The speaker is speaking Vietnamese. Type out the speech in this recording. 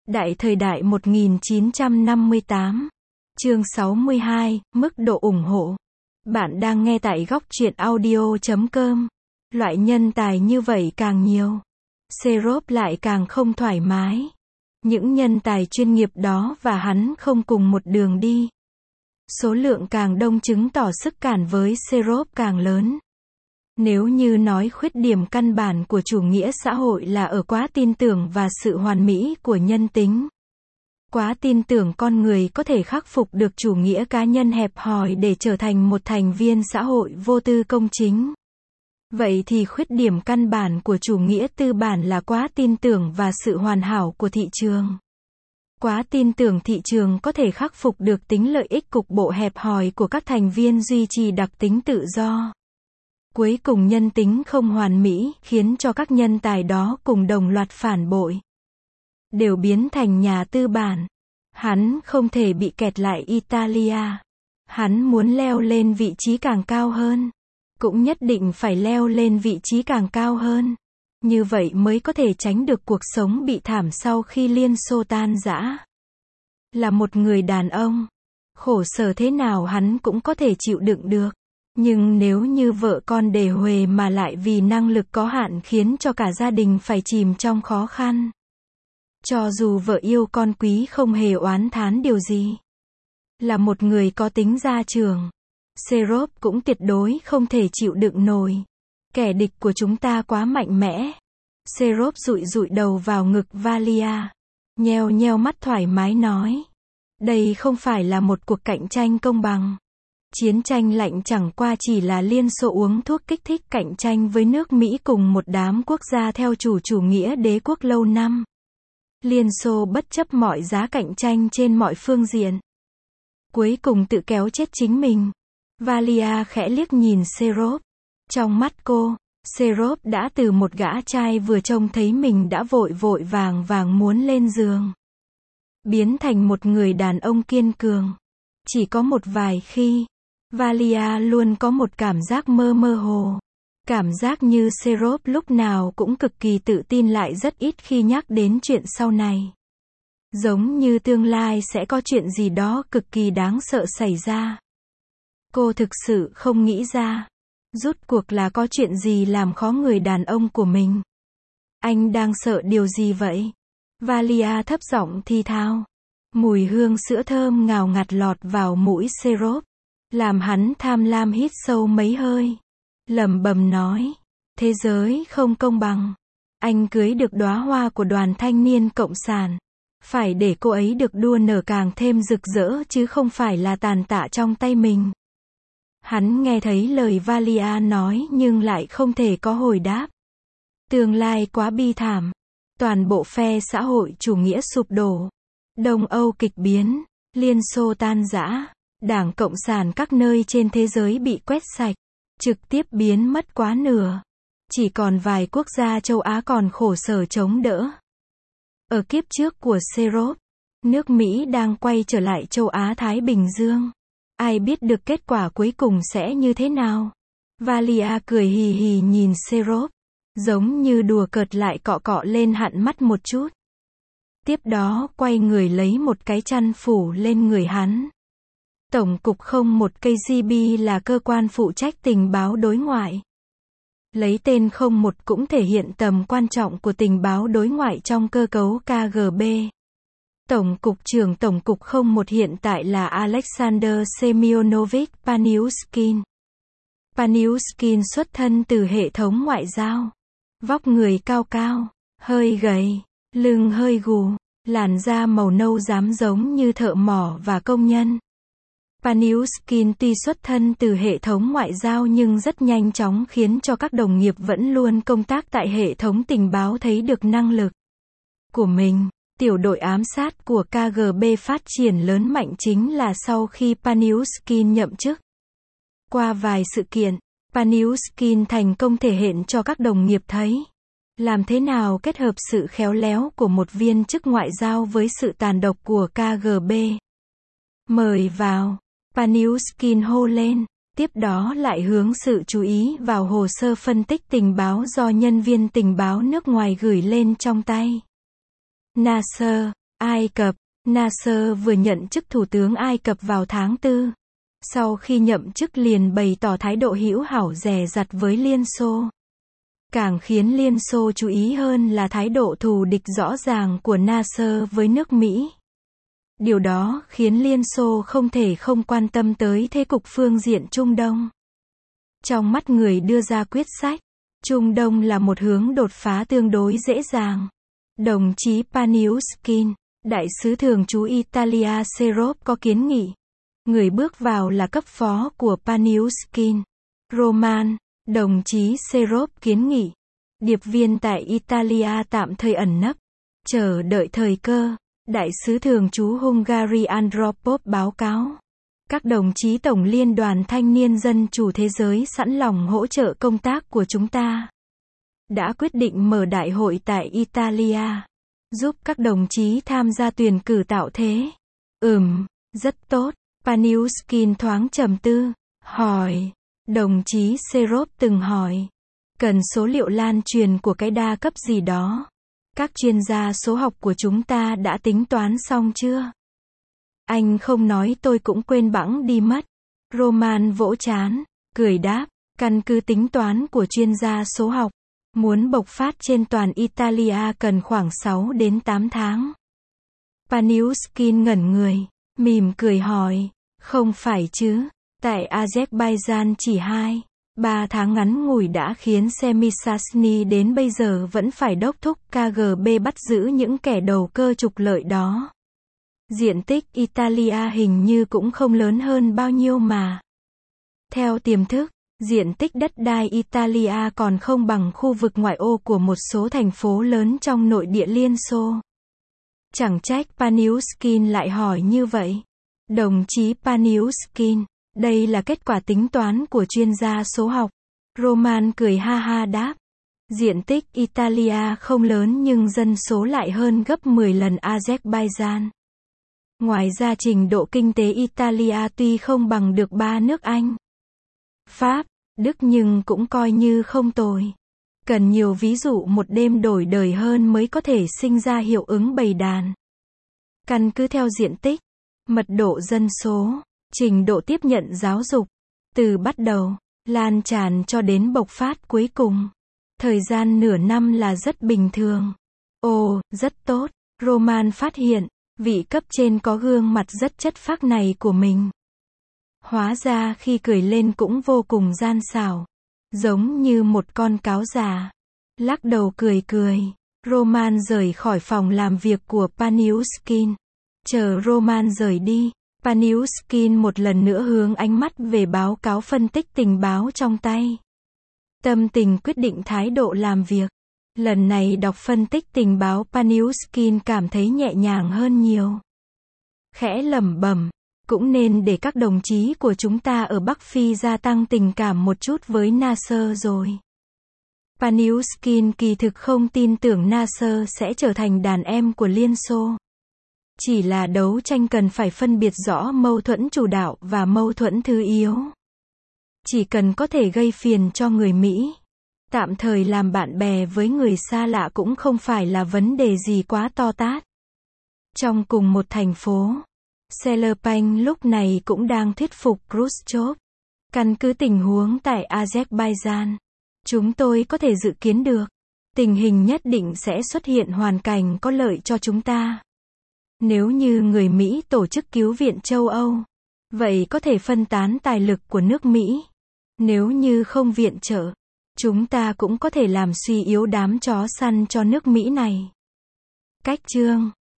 Đại thời đại 1958. Chương 62, mức độ ủng hộ. Bạn đang nghe tại góc truyện audio.com. Loại nhân tài như vậy càng nhiều, Serop lại càng không thoải mái. Những nhân tài chuyên nghiệp đó và hắn không cùng một đường đi. Số lượng càng đông chứng tỏ sức cản với Serop càng lớn. Nếu như nói khuyết điểm căn bản của chủ nghĩa xã hội là ở quá tin tưởng và sự hoàn mỹ của nhân tính. Quá tin tưởng con người có thể khắc phục được chủ nghĩa cá nhân hẹp hòi để trở thành một thành viên xã hội vô tư công chính. Vậy thì khuyết điểm căn bản của chủ nghĩa tư bản là quá tin tưởng và sự hoàn hảo của thị trường. Quá tin tưởng thị trường có thể khắc phục được tính lợi ích cục bộ hẹp hòi của các thành viên duy trì đặc tính tự do. Cuối cùng nhân tính không hoàn mỹ, khiến cho các nhân tài đó cùng đồng loạt phản bội. Đều biến thành nhà tư bản. Hắn không thể bị kẹt lại Italia. Hắn muốn leo lên vị trí càng cao hơn. Cũng nhất định phải leo lên vị trí càng cao hơn. Như vậy mới có thể tránh được cuộc sống bị thảm sau khi Liên Xô tan rã. Là một người đàn ông, khổ sở thế nào hắn cũng có thể chịu đựng được. Nhưng nếu như vợ con đề huề mà lại vì năng lực có hạn khiến cho cả gia đình phải chìm trong khó khăn. Cho dù vợ yêu con quý không hề oán thán điều gì. Là một người có tính gia trưởng, Serop cũng tuyệt đối không thể chịu đựng nổi. Kẻ địch của chúng ta quá mạnh mẽ. Serop dụi dụi đầu vào ngực Valia. Nheo nheo mắt thoải mái nói. Đây không phải là một cuộc cạnh tranh công bằng. Chiến tranh lạnh chẳng qua chỉ là Liên Xô uống thuốc kích thích cạnh tranh với nước Mỹ cùng một đám quốc gia theo chủ nghĩa đế quốc lâu năm. Liên Xô bất chấp mọi giá cạnh tranh trên mọi phương diện. Cuối cùng tự kéo chết chính mình. Valia khẽ liếc nhìn Serop. Trong mắt cô, Serop đã từ một gã trai vừa trông thấy mình đã vội vội vàng vàng muốn lên giường. Biến thành một người đàn ông kiên cường. Chỉ có một vài khi, Valia luôn có một cảm giác mơ mơ hồ. Cảm giác như Serop lúc nào cũng cực kỳ tự tin lại rất ít khi nhắc đến chuyện sau này. Giống như tương lai sẽ có chuyện gì đó cực kỳ đáng sợ xảy ra. Cô thực sự không nghĩ ra. Rốt cuộc là có chuyện gì làm khó người đàn ông của mình. Anh đang sợ điều gì vậy? Valia thấp giọng thì thào. Mùi hương sữa thơm ngào ngạt lọt vào mũi Serop. Làm hắn tham lam hít sâu mấy hơi. Lẩm bẩm nói. Thế giới không công bằng. Anh cưới được đóa hoa của đoàn thanh niên cộng sản. Phải để cô ấy được đua nở càng thêm rực rỡ chứ không phải là tàn tạ trong tay mình. Hắn nghe thấy lời Valia nói nhưng lại không thể có hồi đáp. Tương lai quá bi thảm. Toàn bộ phe xã hội chủ nghĩa sụp đổ. Đông Âu kịch biến. Liên Xô tan rã. Đảng Cộng sản các nơi trên thế giới bị quét sạch. Trực tiếp biến mất quá nửa. Chỉ còn vài quốc gia châu Á còn khổ sở chống đỡ. Ở kiếp trước của Serop, nước Mỹ đang quay trở lại châu Á Thái Bình Dương. Ai biết được kết quả cuối cùng sẽ như thế nào? Valia cười hì hì nhìn Serop. Giống như đùa cợt lại cọ cọ lên hạn mắt một chút. Tiếp đó quay người lấy một cái chăn phủ lên người hắn. Tổng cục 01 KGB là cơ quan phụ trách tình báo đối ngoại. Lấy tên 01 cũng thể hiện tầm quan trọng của tình báo đối ngoại trong cơ cấu KGB. Tổng cục trưởng Tổng cục 01 hiện tại là Alexander Semyonovich Paniushkin. Paniushkin xuất thân từ hệ thống ngoại giao. Vóc người cao cao, hơi gầy, lưng hơi gù, làn da màu nâu rám giống như thợ mỏ và công nhân. Paniushkin tuy xuất thân từ hệ thống ngoại giao nhưng rất nhanh chóng khiến cho các đồng nghiệp vẫn luôn công tác tại hệ thống tình báo thấy được năng lực của mình. Tiểu đội ám sát của KGB phát triển lớn mạnh chính là sau khi Paniushkin nhậm chức. Qua vài sự kiện, Paniushkin thành công thể hiện cho các đồng nghiệp thấy làm thế nào kết hợp sự khéo léo của một viên chức ngoại giao với sự tàn độc của KGB. Mời vào. Paniushkin hô lên, tiếp đó lại hướng sự chú ý vào hồ sơ phân tích tình báo do nhân viên tình báo nước ngoài gửi lên trong tay. Nasser, Ai Cập, Nasser vừa nhận chức thủ tướng Ai Cập vào tháng 4. Sau khi nhậm chức liền bày tỏ thái độ hữu hảo dè dặt với Liên Xô. Càng khiến Liên Xô chú ý hơn là thái độ thù địch rõ ràng của Nasser với nước Mỹ. Điều đó khiến Liên Xô không thể không quan tâm tới thế cục phương diện Trung Đông. Trong mắt người đưa ra quyết sách, Trung Đông là một hướng đột phá tương đối dễ dàng. Đồng chí Paniuszkin, đại sứ thường trú Italia Serop có kiến nghị. Người bước vào là cấp phó của Paniuszkin. Roman, đồng chí Serop kiến nghị. Điệp viên tại Italia tạm thời ẩn nấp, chờ đợi thời cơ. Đại sứ thường trú Hungary Andropov báo cáo. Các đồng chí Tổng Liên đoàn Thanh niên Dân chủ thế giới sẵn lòng hỗ trợ công tác của chúng ta. Đã quyết định mở đại hội tại Italia, giúp các đồng chí tham gia tuyển cử tạo thế. Rất tốt. Paniuszkin thoáng trầm tư, hỏi. Đồng chí Serop từng hỏi. Cần số liệu lan truyền của cái đa cấp gì đó. Các chuyên gia số học của chúng ta đã tính toán xong chưa? Anh không nói tôi cũng quên bẵng đi mất. Roman vỗ trán, cười đáp, căn cứ tính toán của chuyên gia số học, muốn bộc phát trên toàn Italia cần khoảng 6 đến 8 tháng. Paniuszkin ngẩn người, mỉm cười hỏi, không phải chứ, tại Azerbaijan chỉ 2-3 tháng ngắn ngủi đã khiến Semishasny đến bây giờ vẫn phải đốc thúc KGB bắt giữ những kẻ đầu cơ trục lợi đó. Diện tích Italia hình như cũng không lớn hơn bao nhiêu mà. Theo tiềm thức, diện tích đất đai Italia còn không bằng khu vực ngoại ô của một số thành phố lớn trong nội địa Liên Xô. Chẳng trách Paniuszkin lại hỏi như vậy. Đồng chí Paniuszkin, đây là kết quả tính toán của chuyên gia số học. Roman cười ha ha đáp. Diện tích Italia không lớn nhưng dân số lại hơn gấp 10 lần Azerbaijan. Ngoài ra trình độ kinh tế Italia tuy không bằng được 3 nước Anh, Pháp, Đức nhưng cũng coi như không tồi. Cần nhiều ví dụ một đêm đổi đời hơn mới có thể sinh ra hiệu ứng bầy đàn. Căn cứ theo diện tích, mật độ dân số, trình độ tiếp nhận giáo dục, từ bắt đầu, lan tràn cho đến bộc phát cuối cùng. Thời gian nửa năm là rất bình thường. Ồ, rất tốt. Roman phát hiện, vị cấp trên có gương mặt rất chất phác này của mình. Hóa ra khi cười lên cũng vô cùng gian xảo. Giống như một con cáo già. Lắc đầu cười cười. Roman rời khỏi phòng làm việc của Paniuszkin. Chờ Roman rời đi, Paniuszkin một lần nữa hướng ánh mắt về báo cáo phân tích tình báo trong tay. Tâm tình quyết định thái độ làm việc. Lần này đọc phân tích tình báo Paniuszkin cảm thấy nhẹ nhàng hơn nhiều. Khẽ lẩm bẩm, cũng nên để các đồng chí của chúng ta ở Bắc Phi gia tăng tình cảm một chút với Nasser rồi. Paniuszkin kỳ thực không tin tưởng Nasser sẽ trở thành đàn em của Liên Xô. Chỉ là đấu tranh cần phải phân biệt rõ mâu thuẫn chủ đạo và mâu thuẫn thứ yếu. Chỉ cần có thể gây phiền cho người Mỹ, tạm thời làm bạn bè với người xa lạ cũng không phải là vấn đề gì quá to tát. Trong cùng một thành phố, Selerpanh lúc này cũng đang thuyết phục Khrushchev. Căn cứ tình huống tại Azerbaijan, chúng tôi có thể dự kiến được, tình hình nhất định sẽ xuất hiện hoàn cảnh có lợi cho chúng ta. Nếu như người Mỹ tổ chức cứu viện châu Âu, vậy có thể phân tán tài lực của nước Mỹ. Nếu như không viện trợ, chúng ta cũng có thể làm suy yếu đám chó săn cho nước Mỹ này. Cách chương